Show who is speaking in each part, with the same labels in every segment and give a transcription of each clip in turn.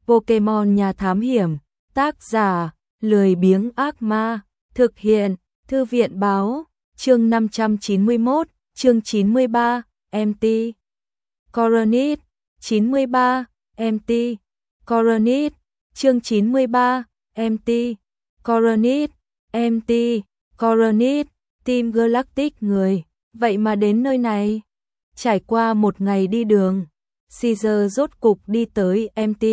Speaker 1: Pokemon nhà thám hiểm, tác giả, lười biếng ác ma, thực hiện, thư viện báo, chương 591, chương 93, MT. Coronet, 93, MT. Coronet, chương 93, MT. Coronet, MT. Coronet, Team Galactic người, vậy mà đến nơi này. Trải qua một ngày đi đường, Caesar rốt cục đi tới MT.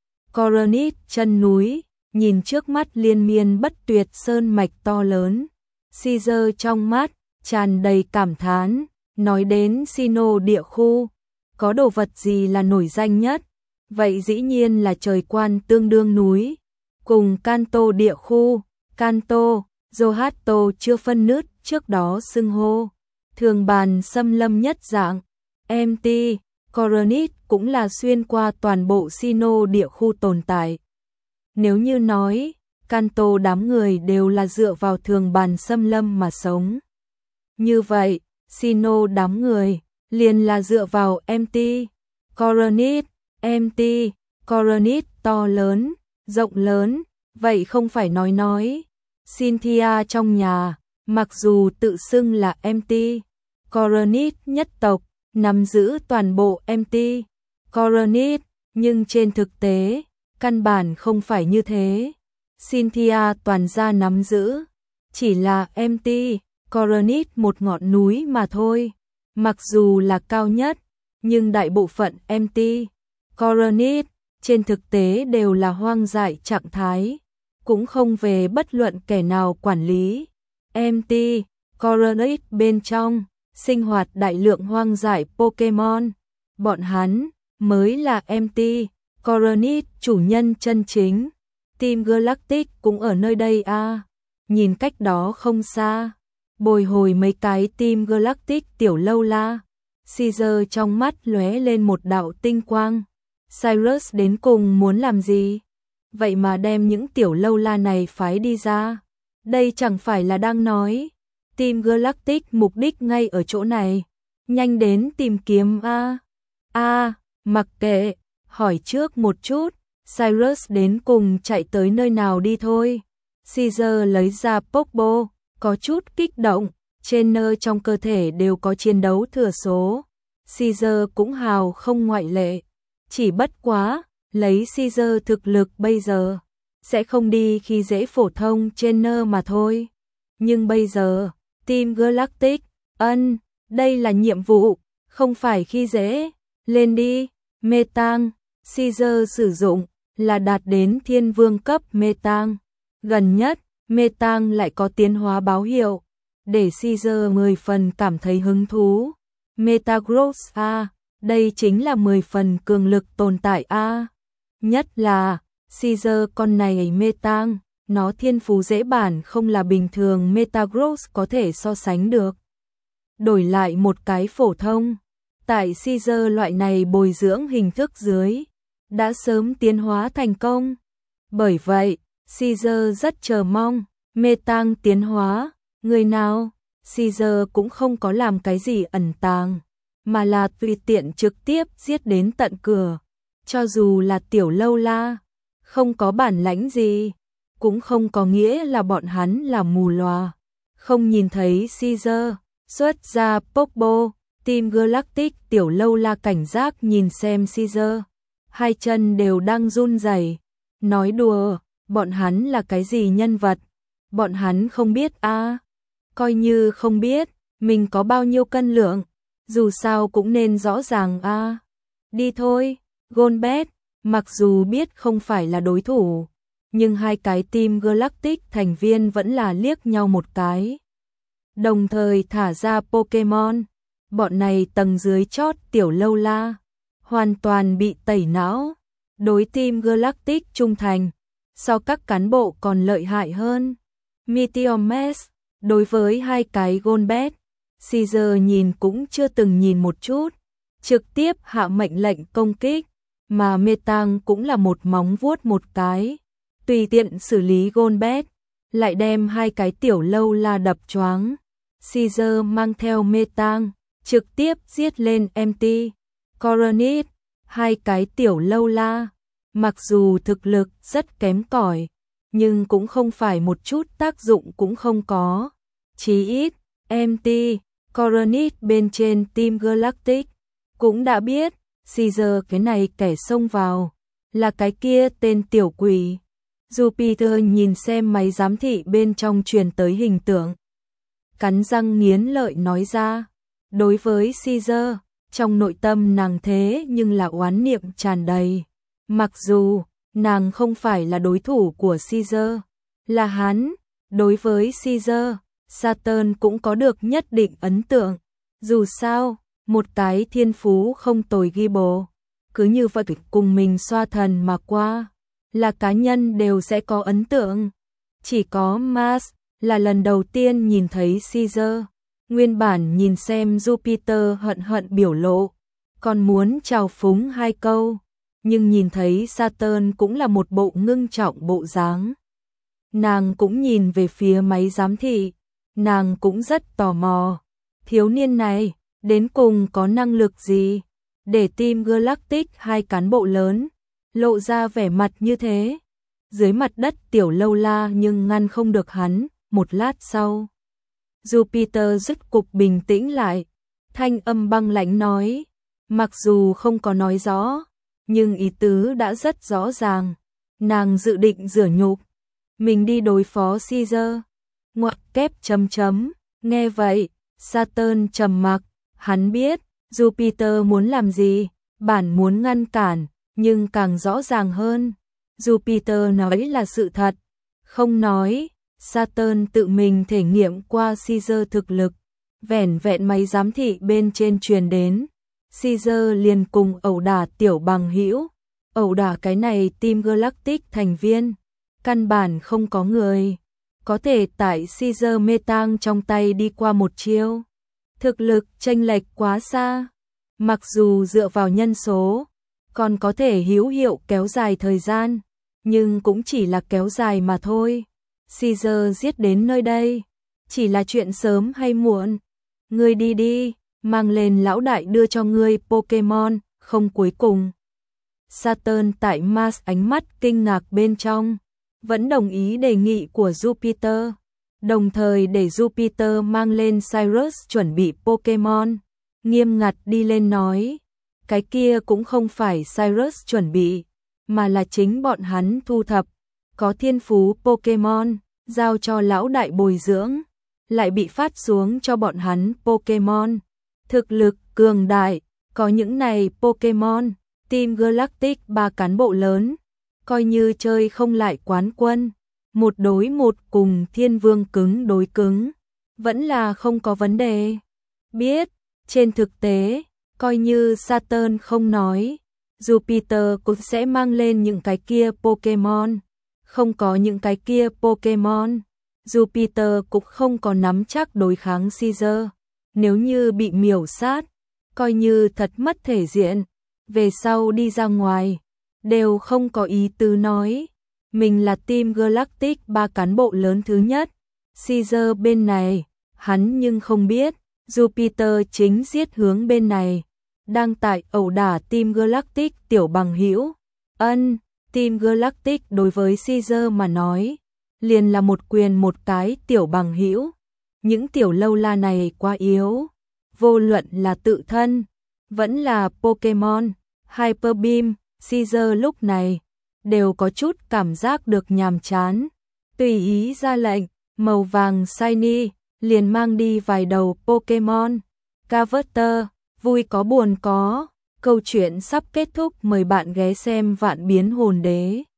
Speaker 1: Coronet chân núi, nhìn trước mắt liên miên bất tuyệt sơn mạch to lớn. Caesar trong mắt tràn đầy cảm thán, nói đến Sinnoh địa khu, có đồ vật gì là nổi danh nhất? Vậy dĩ nhiên là trời quan tương đương núi, cùng Kanto địa khu, Kanto, Johto chưa phân nứt trước đó xưng hô, thường bàn xâm lâm nhất dạng. MT Coronet cũng là xuyên qua toàn bộ Sinnoh địa khu tồn tại. Nếu như nói, Kanto đám người đều là dựa vào thường bàn xâm lâm mà sống. Như vậy, Sinnoh đám người liền là dựa vào MT Coronet. MT Coronet to lớn, rộng lớn, vậy không phải nói. Cynthia trong nhà, mặc dù tự xưng là MT Coronet nhất tộc, nắm giữ toàn bộ MT Coronet, nhưng trên thực tế, căn bản không phải như thế. Cynthia toàn gia nắm giữ, chỉ là MT Coronet một ngọn núi mà thôi. Mặc dù là cao nhất, nhưng đại bộ phận MT Coronet trên thực tế đều là hoang dại trạng thái, cũng không về bất luận kẻ nào quản lý. MT Coronet bên trong sinh hoạt đại lượng hoang dại Pokemon, bọn hắn mới là MT Coronet chủ nhân chân chính. Team Galactic cũng ở nơi đây à? Nhìn cách đó không xa, bồi hồi mấy cái Team Galactic tiểu lâu la. Caesar trong mắt lóe lên một đạo tinh quang. Cyrus đến cùng muốn làm gì? Vậy mà đem những tiểu lâu la này phái đi ra. Đây chẳng phải là đang nói Team Galactic mục đích ngay ở chỗ này. Nhanh đến tìm kiếm a. Mặc kệ, hỏi trước một chút, Cyrus đến cùng chạy tới nơi nào đi thôi. Caesar lấy ra Pokeball, có chút kích động, trên nơi trong cơ thể đều có chiến đấu thừa số. Caesar cũng hào không ngoại lệ. Chỉ bất quá, lấy Caesar thực lực bây giờ, sẽ không đi khi dễ phổ thông trên nơ mà thôi. Nhưng bây giờ, Team Galactic, đây là nhiệm vụ, không phải khi dễ, lên đi. Metang, Caesar sử dụng, là đạt đến thiên vương cấp Metang. Gần nhất, Metang lại có tiến hóa báo hiệu, để Caesar 10 phần cảm thấy hứng thú. Metagross đây chính là 10 phần cường lực tồn tại nhất là Caesar con này Metang, nó thiên phú dễ bản không là bình thường Metagross có thể so sánh được. Đổi lại một cái phổ thông, tại Caesar loại này bồi dưỡng hình thức dưới, đã sớm tiến hóa thành công. Bởi vậy, Caesar rất chờ mong Metang tiến hóa, người nào, Caesar cũng không có làm cái gì ẩn tàng, mà là tùy tiện trực tiếp giết đến tận cửa. Cho dù là tiểu lâu la, không có bản lãnh gì, cũng không có nghĩa là bọn hắn là mù lòa. Không nhìn thấy Caesar xuất ra Pokeball, Team Galactic tiểu lâu la cảnh giác nhìn xem Caesar, hai chân đều đang run rẩy. Nói đùa, bọn hắn là cái gì nhân vật? Bọn hắn không biết coi như không biết, mình có bao nhiêu cân lượng, dù sao cũng nên rõ ràng Đi thôi, Golbat, mặc dù biết không phải là đối thủ, nhưng hai cái Team Galactic thành viên vẫn là liếc nhau một cái. Đồng thời thả ra Pokemon, bọn này tầng dưới chót tiểu lâu la, hoàn toàn bị tẩy não, đối Team Galactic trung thành, so các cán bộ còn lợi hại hơn. Meteor Mash, đối với hai cái Golbat, Caesar nhìn cũng chưa từng nhìn một chút, trực tiếp hạ mệnh lệnh công kích, mà Metang cũng là một móng vuốt một cái, tùy tiện xử lý Golbat, lại đem hai cái tiểu lâu la đập choáng. Caesar mang theo Metang, trực tiếp giết lên MT Coronet, hai cái tiểu lâu la, Mặc dù thực lực rất kém cỏi, nhưng cũng không phải một chút tác dụng cũng không có. Chí ít, MT, Coronet bên trên Team Galactic cũng đã biết, Caesar cái này kẻ xông vào, là cái kia tên tiểu quỷ. Jupiter nhìn xem máy giám thị bên trong truyền tới hình tượng. Cắn răng nghiến lợi nói ra, đối với Caesar, trong nội tâm nàng thế nhưng là oán niệm tràn đầy. Mặc dù, nàng không phải là đối thủ của Caesar, là hắn, đối với Caesar, Saturn cũng có được nhất định ấn tượng. Dù sao, một cái thiên phú không tồi ghi bồ, cứ như vậy cùng mình xoa thần mà qua, là cá nhân đều sẽ có ấn tượng. Chỉ có Mars là lần đầu tiên nhìn thấy Caesar, nguyên bản nhìn xem Jupiter hận hận biểu lộ, còn muốn chào phúng hai câu, nhưng nhìn thấy Saturn cũng là một bộ ngưng trọng bộ dáng. Nàng cũng nhìn về phía máy giám thị, nàng cũng rất tò mò, thiếu niên này đến cùng có năng lực gì để Team Galactic hai cán bộ lớn lộ ra vẻ mặt như thế. Dưới mặt đất tiểu lâu la nhưng ngăn không được hắn. Một lát sau, Jupiter dứt cục bình tĩnh lại, thanh âm băng lãnh nói, mặc dù không có nói rõ, nhưng ý tứ đã rất rõ ràng. Nàng dự định rửa nhục mình đi đối phó Caesar. Ngoặc kép chấm chấm. Nghe vậy, Saturn trầm mặc, hắn biết Jupiter muốn làm gì, bản muốn ngăn cản, nhưng càng rõ ràng hơn, Jupiter nói là sự thật, không nói. Saturn tự mình thể nghiệm qua Caesar thực lực, vẻn vẹn máy giám thị bên trên truyền đến, Caesar liền cùng ẩu đả tiểu bằng hữu, ẩu đả cái này Team Galactic thành viên, căn bản không có người có thể tại Caesar Metang trong tay đi qua một chiêu. Thực lực chênh lệch quá xa, mặc dù dựa vào nhân số còn có thể hữu hiệu kéo dài thời gian, nhưng cũng chỉ là kéo dài mà thôi. Caesar giết đến nơi đây, chỉ là chuyện sớm hay muộn. Ngươi đi đi, mang lên lão đại đưa cho ngươi Pokemon, không cuối cùng. Saturn tại Mars ánh mắt kinh ngạc bên trong, vẫn đồng ý đề nghị của Jupiter, đồng thời để Jupiter mang lên Cyrus chuẩn bị Pokemon, nghiêm ngặt đi lên nói, cái kia cũng không phải Cyrus chuẩn bị, mà là chính bọn hắn thu thập, có thiên phú Pokemon, giao cho lão đại bồi dưỡng, lại bị phát xuống cho bọn hắn Pokemon. Thực lực cường đại, có những này Pokemon, Team Galactic ba cán bộ lớn, coi như chơi không lại quán quân, một đối một cùng thiên vương cứng đối cứng, vẫn là không có vấn đề. Biết, trên thực tế, coi như Saturn không nói, Jupiter cũng sẽ mang lên những cái kia Pokemon. Không có những cái kia Pokemon, Jupiter cũng không có nắm chắc đối kháng Caesar. Nếu như bị miểu sát, coi như thật mất thể diện, về sau đi ra ngoài, đều không có ý tứ nói. Mình là Team Galactic ba cán bộ lớn thứ nhất. Caesar bên này, hắn nhưng không biết, Jupiter chính giết hướng bên này, đang tại ẩu đả Team Galactic tiểu bằng hữu. Team Galactic đối với Caesar mà nói, liền là một quyền một cái tiểu bằng hữu. Những tiểu lâu la này quá yếu, vô luận là tự thân, vẫn là Pokemon, Hyper Beam, Caesar lúc này đều có chút cảm giác được nhàm chán. Tùy ý ra lệnh, màu vàng shiny, liền mang đi vài đầu Pokemon. Cavater, vui có buồn có. Câu chuyện sắp kết thúc, mời bạn ghé xem Vạn Biến Hồn Đế.